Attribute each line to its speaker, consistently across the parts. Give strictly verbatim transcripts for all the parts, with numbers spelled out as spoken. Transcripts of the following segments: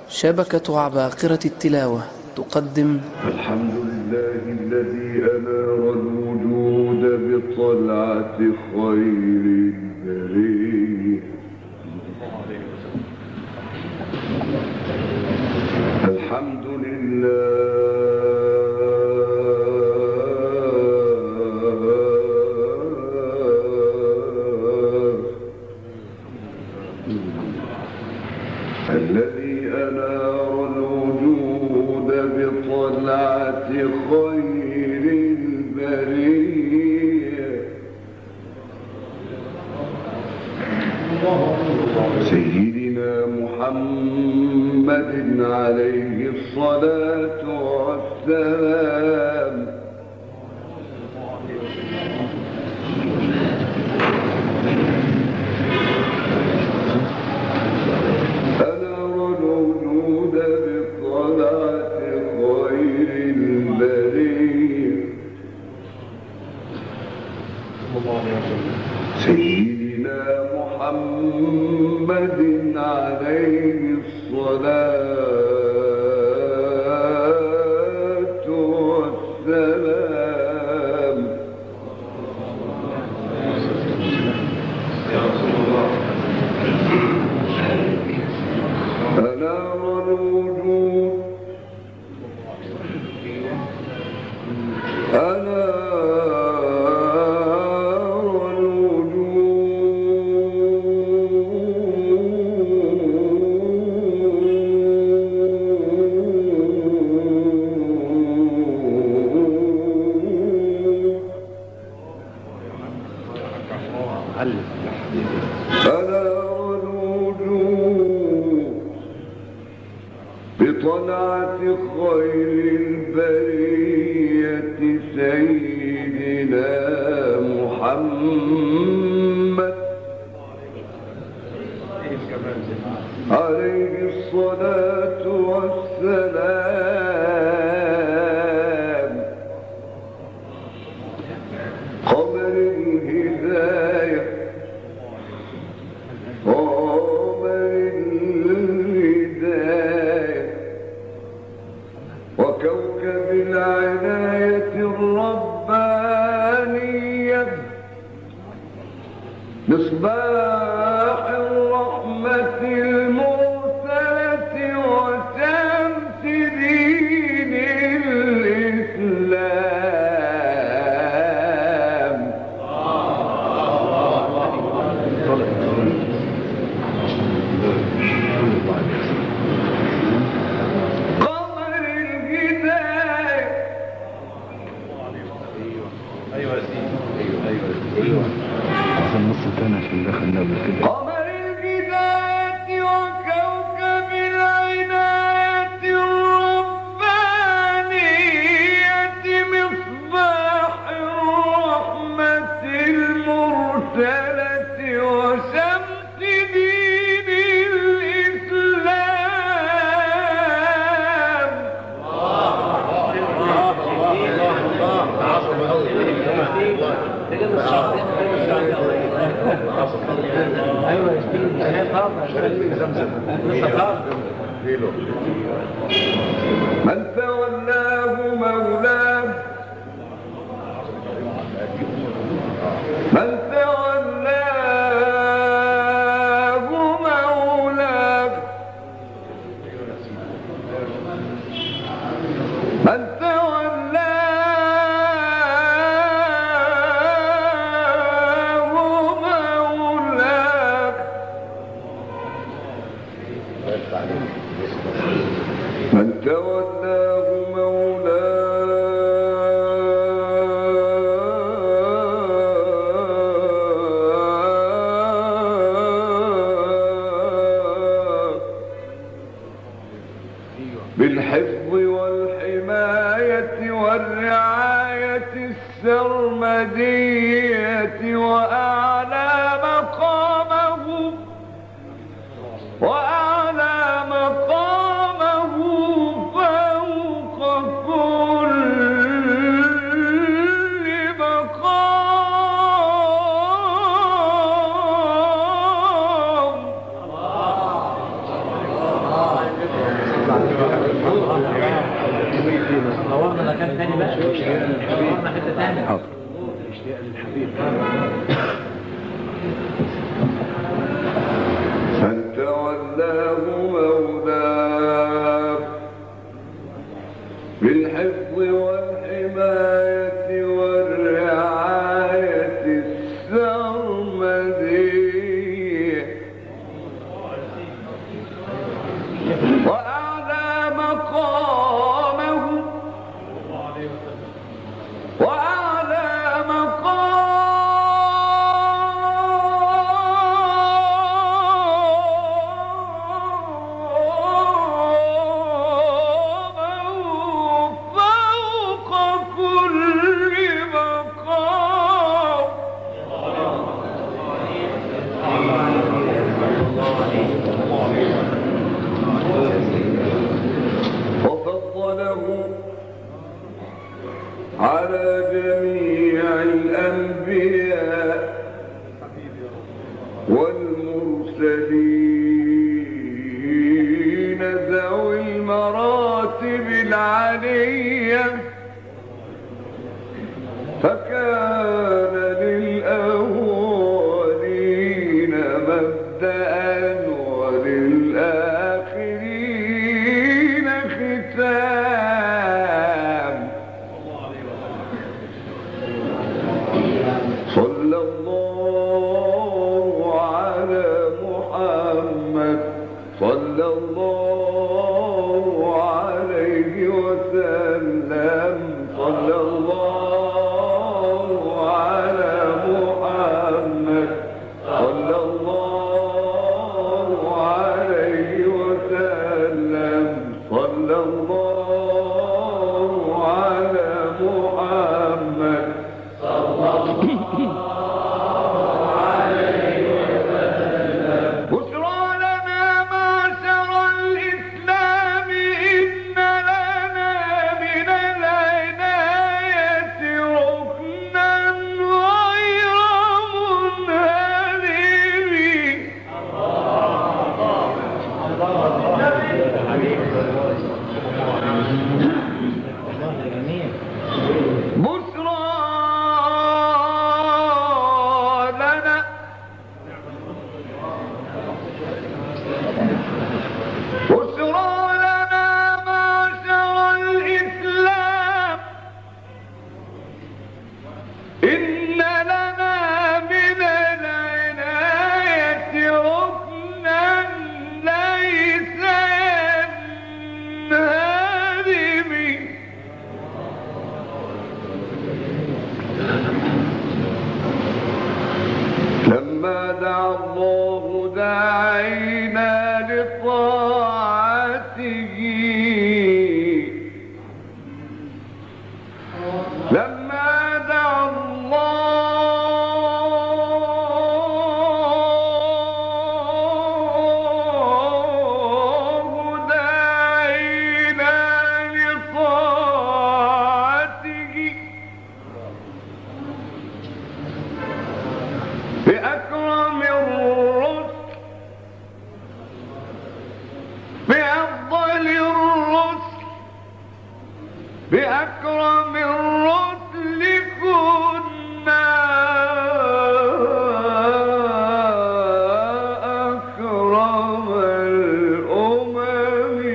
Speaker 1: شبكة عباقرة التلاوة تقدم
Speaker 2: الحمد لله الذي أنار الوجود بطلعة خير البرية. الحمد لله الذي أنار الوجود بطلعة خير البرية. سيدنا محمد عليه الصلاة والسلام. سيدنا محمد عليه الصلاة والسلام. يا رسول الله أنار الوجود أنار أنار الوجود بطلعة خير البرية سيدنا محمد عليه الصلاة والسلام. قمر الهداية وكوكب العناية الربانية مصباح الرحمة المرسلة وشمس دين الإسلام. قمر البداية وكوكب العناية الربانية مصباح الرحمة المرسلة وشمس دين الإسلام. من تولاه مولاه من تولاه مولاه من من تولاه مولاه بالحفظ والحماية والرعاية السرمدية وأعلى مقامه وأعلى مقامه فوق كل مقام.
Speaker 3: دورنا مكان ثاني بقى، دورنا حته ثانيه.
Speaker 4: حاضر.
Speaker 2: فتولاه مولاه بالحفظ والحماية والرعاية السرمدية، وأعلى مقامه وأعلى على جميع الأنبياء والمرسلين ذوي المراتب العلية، فكان للأولين مبدأ وللآخرين ختام. صلى الله على محمد صلى الله عليه وسلم. صلى الله على محمد صلى الله عليه وسلم. صلى الله على محمد صلى الله عليه وسلم. بشرى لنا معشر الإسلام إن لنا من العناية ركنا غير منهدم. بشرى لنا بشرى لنا معشر الإسلام إن لنا من العناية ركنا ليس ينهدم. لما دعا الله داعينا لطاعته، لما دعا الله داعينا لطاعته بأكرم الرسل بأفضل الرسل بأكرم الرسل كنا أكرم الأمم.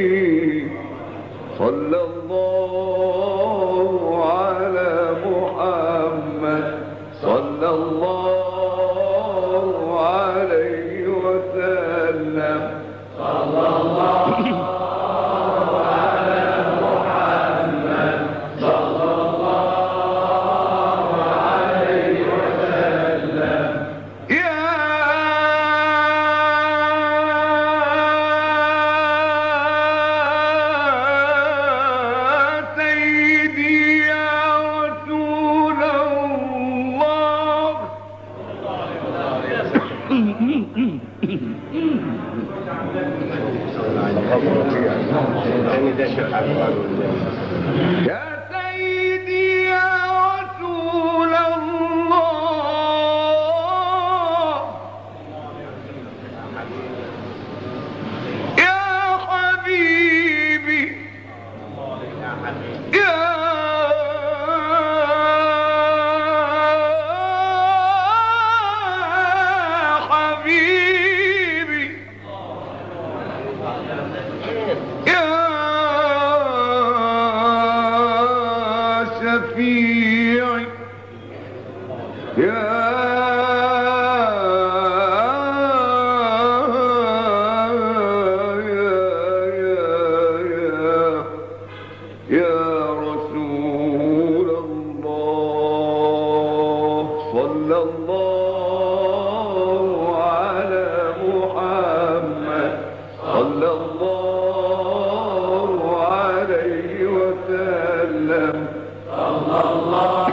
Speaker 2: صلى الله على محمد صلى الله عليه وسلم. صلى الله على محمد صلى الله عليه وسلم. يا سيدي يا رسول الله. يا سيدي يا رسول الله. يا حبيبي صلى الله عليه وسلم. صلى الله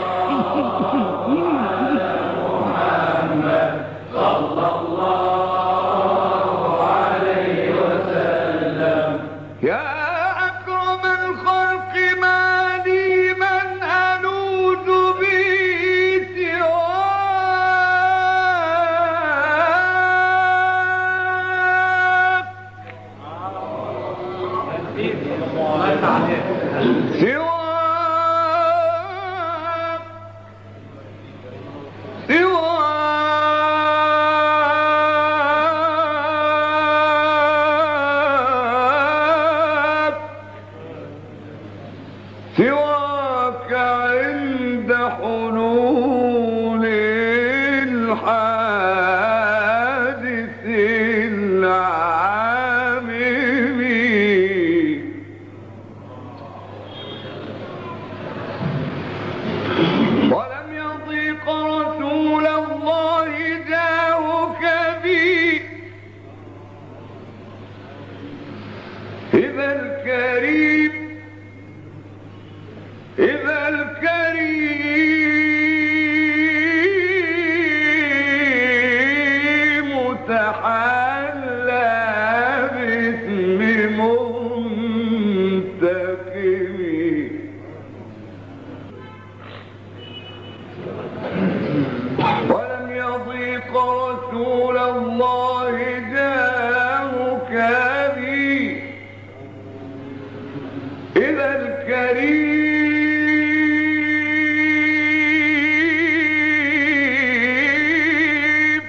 Speaker 2: على محمد صلى الله عليه وسلم. يا أكرم الخلق ما لي من ألوذ به سواك سواك سواك سواك عند حلول الحادث العامم. ولم يضيق رسول الله جاهك بي إذا الكريم إذا الكريم تحلى باسم منتقم. ولم يضيق رسول الله جاهك بي إذا الكريم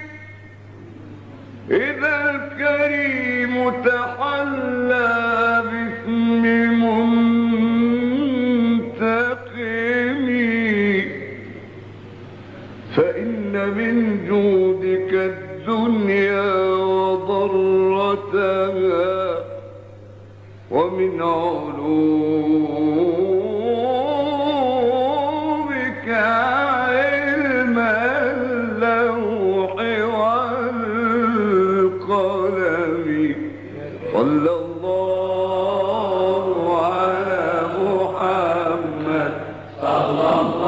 Speaker 2: إذا الكريم تحلى باسم منتقم. فإن من جودك الدنيا وضرتها ومن علومك علم اللوح والقلم. صلى الله على محمد صلى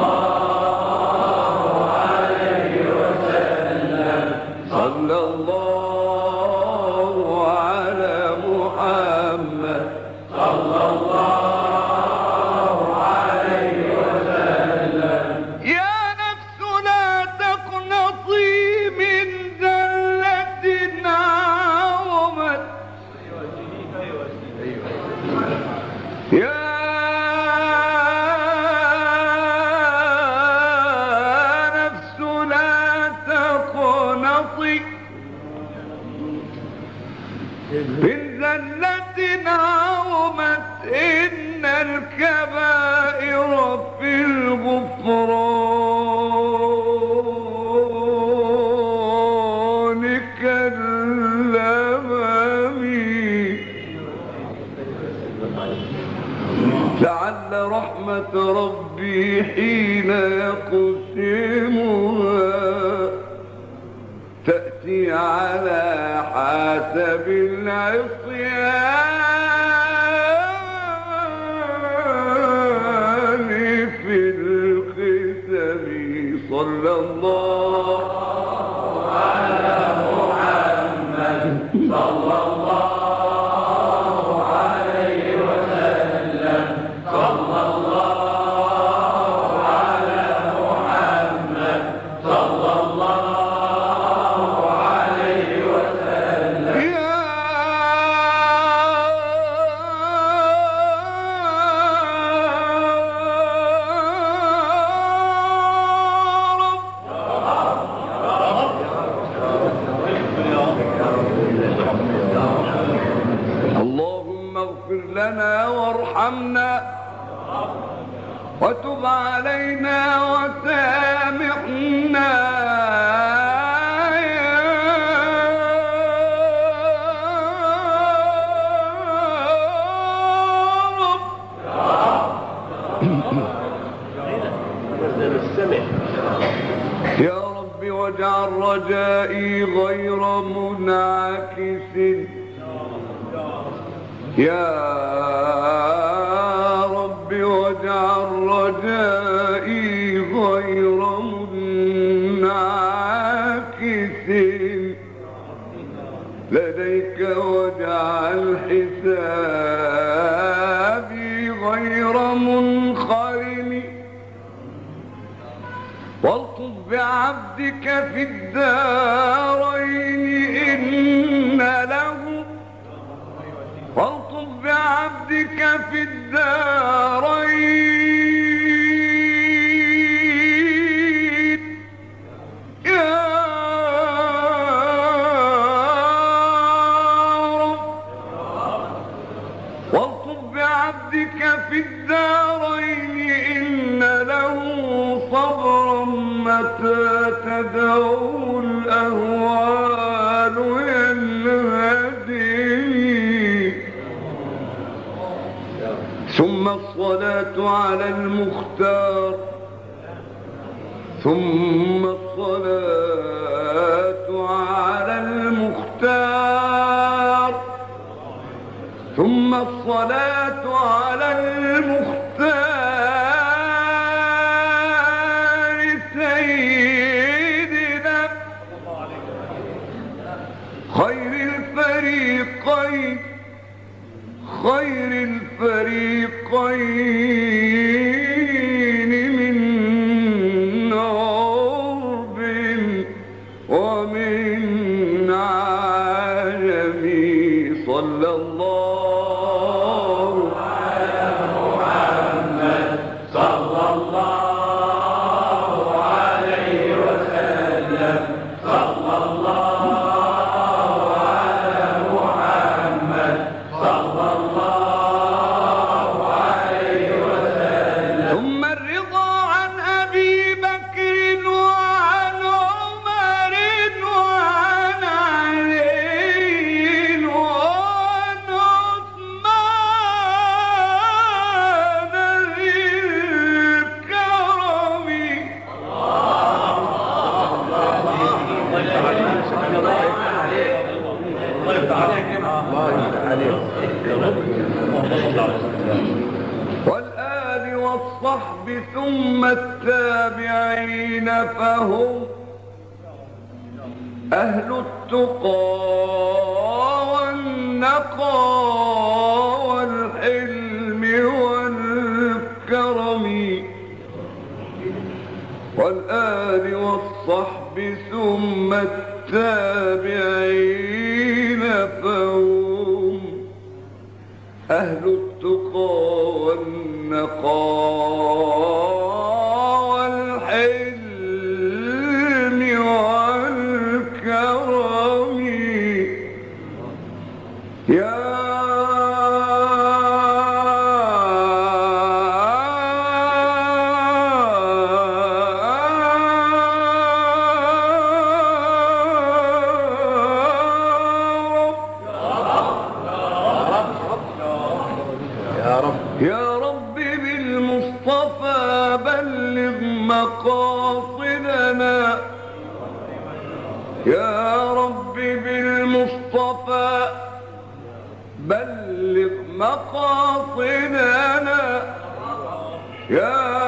Speaker 2: الله عليه وسلم. صلى الله على محمد صلى الله عليه وسلم. يا نفس لا تقنطي من ذلة عظمت. يا نفس لا تقنطي من ذلة عظمت. إن الكبائر في الغفران كاللمم. لعل رحمة ربي حين يقسمها تأتي على حسب العصيان في القسم. صلى الله على محمد صلى الله عليه وسلم. صلى الله على محمد صلى الله عليه وسلم. يا لنا وارحمنا وتب علينا وسامحنا يا رب. يا رب واجعل رجائي غير منعكس يا رب واجعل رجائي غير منعكس لديك، واجعل حسابي غير منخرم، والطف بعبدك في الدارين إن له، والطف بعبدك في الدارين يا رب، والطف بعبدك في الدارين إن له صبرا متى تدعو الأهوال ينهدي. ثم الصلاة على المختار، ثم الصلاة على المختار، ثم الصلاة على المختار سيدنا خير الفريقين، خير الفريقين من عرب ومن عجم. صلى الله على محمد صلى الله عليه وسلم، صلى الله على محمد صلى الله عليه وسلم. ثم الرضا عن أبي بكر وعن عمر وعن علي وعن عثمان ذي الكرم. والآل والصحب ثم التابعين فهم أهل التقى والنقى والحلم والكرم. والآل والصحب ثم التابعين فهم أهل التقى والنقى والحلم والكرم. يا يا رب بالمصطفى بلغ مقاصدنا، يا رب بالمصطفى بلغ مقاصدنا، يا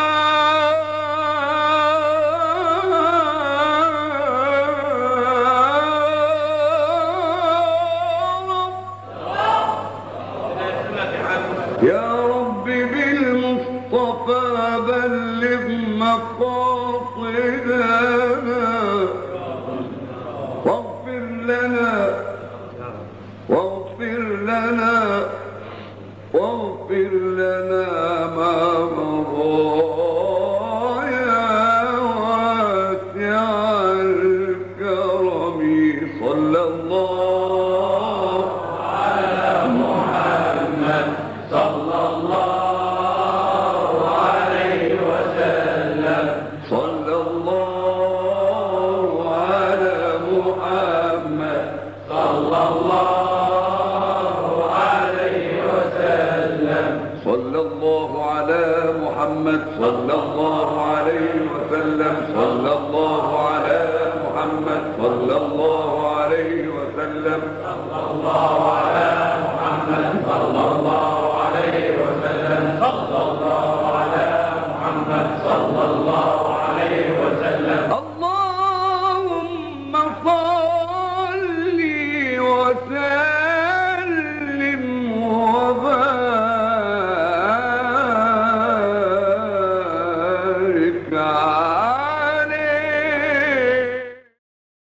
Speaker 2: يا رب بالمصطفى بلغ مقاصدنا، واغفر لنا واغفر لنا واغفر لنا ما مضى يا واسع الكرم. صلى الله على محمد صلى الله عليه وسلم، صلى الله على محمد صلى الله عليه وسلم، صلى الله على محمد صلى الله عليه وسلم، صلى الله على محمد صلى الله عليه وسلم، صلى الله